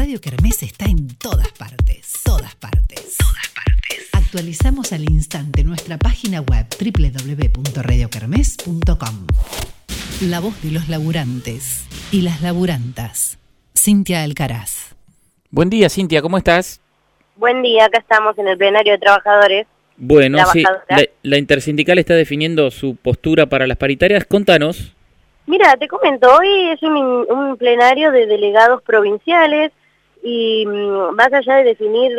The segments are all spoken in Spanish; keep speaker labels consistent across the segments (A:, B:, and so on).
A: Radio Kermés está en todas partes, todas partes, todas partes. Actualizamos al instante nuestra página web www.radiokermés.com. La voz de los laburantes y las laburantas. Cintia Alcaraz.
B: Buen día, Cintia, ¿cómo estás?
C: Buen día, acá estamos en el plenario de trabajadores.
B: Bueno, sí, la intersindical está definiendo su postura para las paritarias. Contanos.
C: Mira, te comento, hoy es un plenario de delegados provinciales y más allá de definir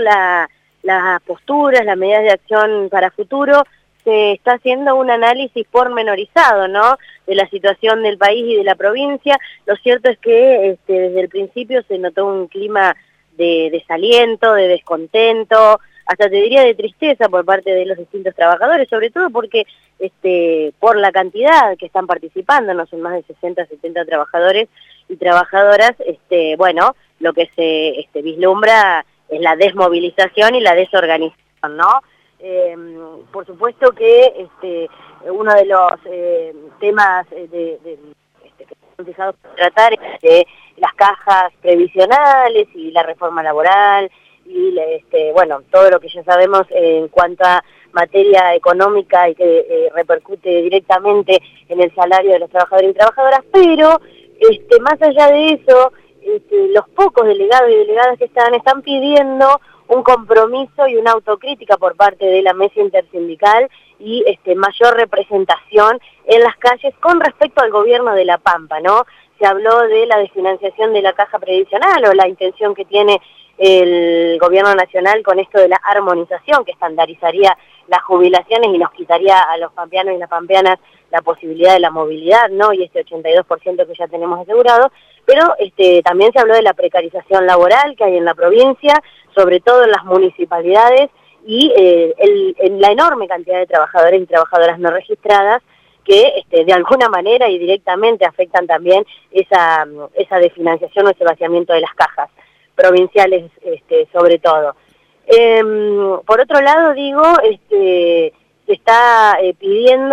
C: las posturas, las medidas de acción para futuro, se está haciendo un análisis pormenorizado, ¿no?, de la situación del país y de la provincia. Lo cierto es que desde el principio se notó un clima de desaliento, de descontento, hasta te diría de tristeza por parte de los distintos trabajadores, sobre todo porque por la cantidad que están participando, no son más de 60, 70 trabajadores y trabajadoras, bueno, lo que se vislumbra es la desmovilización y la desorganización, ¿no? Por supuesto que uno de los temas que están fijados para tratar es de las cajas previsionales y la reforma laboral y bueno, todo lo que ya sabemos en cuanto a materia económica y que repercute directamente en el salario de los trabajadores y trabajadoras, pero más allá de eso, los pocos delegados y delegadas que están pidiendo un compromiso y una autocrítica por parte de la mesa intersindical y mayor representación en las calles con respecto al gobierno de La Pampa, ¿no? Se habló de la desfinanciación de la caja previsional o la intención que tiene el gobierno nacional con esto de la armonización que estandarizaría las jubilaciones y nos quitaría a los pampeanos y las pampeanas la posibilidad de la movilidad, ¿no? Y 82% que ya tenemos asegurado, pero también se habló de la precarización laboral que hay en la provincia, sobre todo en las municipalidades y en la enorme cantidad de trabajadores y trabajadoras no registradas que de alguna manera y directamente afectan también esa desfinanciación o ese vaciamiento de las cajas provinciales, sobre todo. Por otro lado, digo, se está pidiendo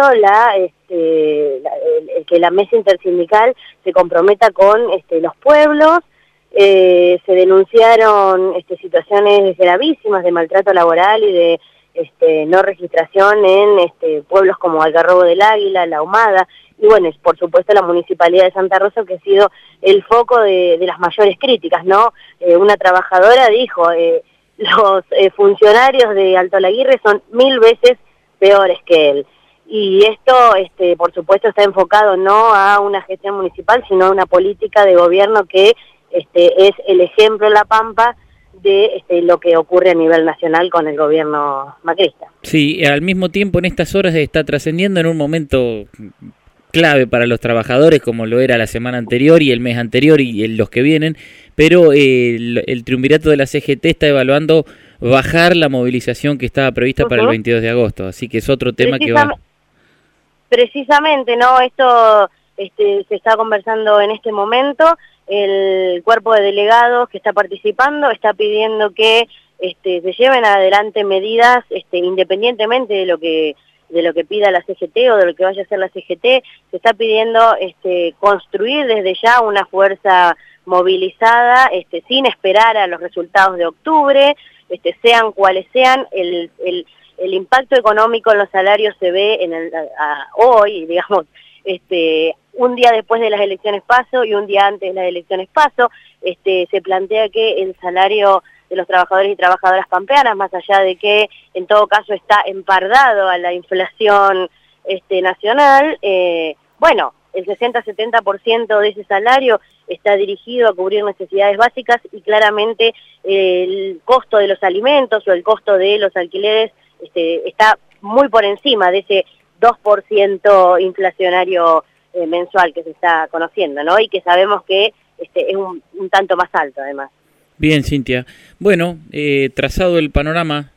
C: que la mesa intersindical se comprometa con los pueblos. Se denunciaron situaciones gravísimas de maltrato laboral y de no registración en pueblos como Algarrobo del Águila, La Ahumada, y bueno, por supuesto la Municipalidad de Santa Rosa, que ha sido el foco de las mayores críticas, ¿no? Una trabajadora dijo, los funcionarios de Alto Laguirre son 1000 veces peores que él. Y esto, por supuesto, está enfocado no a una gestión municipal, sino a una política de gobierno que es el ejemplo en La Pampa de lo que ocurre a nivel nacional con el gobierno macrista.
B: Sí, al mismo tiempo en estas horas está trascendiendo en un momento clave para los trabajadores, como lo era la semana anterior y el mes anterior y los que vienen, pero el triunvirato de la CGT está evaluando bajar la movilización que estaba prevista para el 22 de agosto, así que es otro tema que va...
C: Precisamente, ¿no? Esto se está conversando en este momento. El cuerpo de delegados que está participando está pidiendo que se lleven adelante medidas independientemente de lo que pida la CGT o de lo que vaya a hacer la CGT. Se está pidiendo construir desde ya una fuerza movilizada sin esperar a los resultados de octubre, sean cuales sean. El impacto económico en los salarios se ve hoy, digamos, un día después de las elecciones PASO y un día antes de las elecciones PASO. Se plantea que el salario de los trabajadores y trabajadoras pampeanas, más allá de que en todo caso está empardado a la inflación nacional, bueno, el 60-70% de ese salario está dirigido a cubrir necesidades básicas y claramente el costo de los alimentos o el costo de los alquileres está muy por encima de ese 2% inflacionario mensual que se está conociendo, ¿no? Y que sabemos que es un tanto más alto, además.
B: Bien, Cintia. Bueno, trazado el panorama.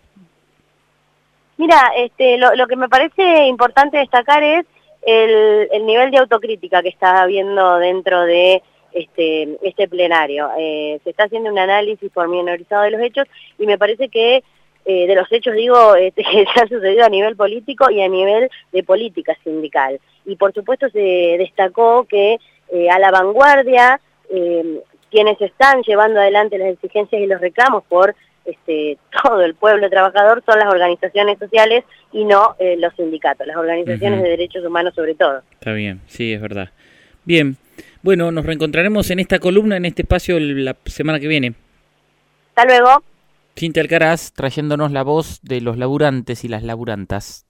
C: Mira, lo que me parece importante destacar es el nivel de autocrítica que está habiendo dentro de este plenario. Se está haciendo un análisis pormenorizado de los hechos y me parece que de los hechos, digo, que se han sucedido a nivel político y a nivel de política sindical. Y por supuesto se destacó que a la vanguardia quienes están llevando adelante las exigencias y los reclamos por todo el pueblo trabajador son las organizaciones sociales y no los sindicatos, las organizaciones de derechos humanos sobre todo.
B: Está bien, sí, es verdad. Bien, bueno, nos reencontraremos en esta columna, en este espacio, la semana que viene.
C: Hasta luego.
B: Cintia Alcaraz, trayéndonos la voz de los laburantes y las laburantas.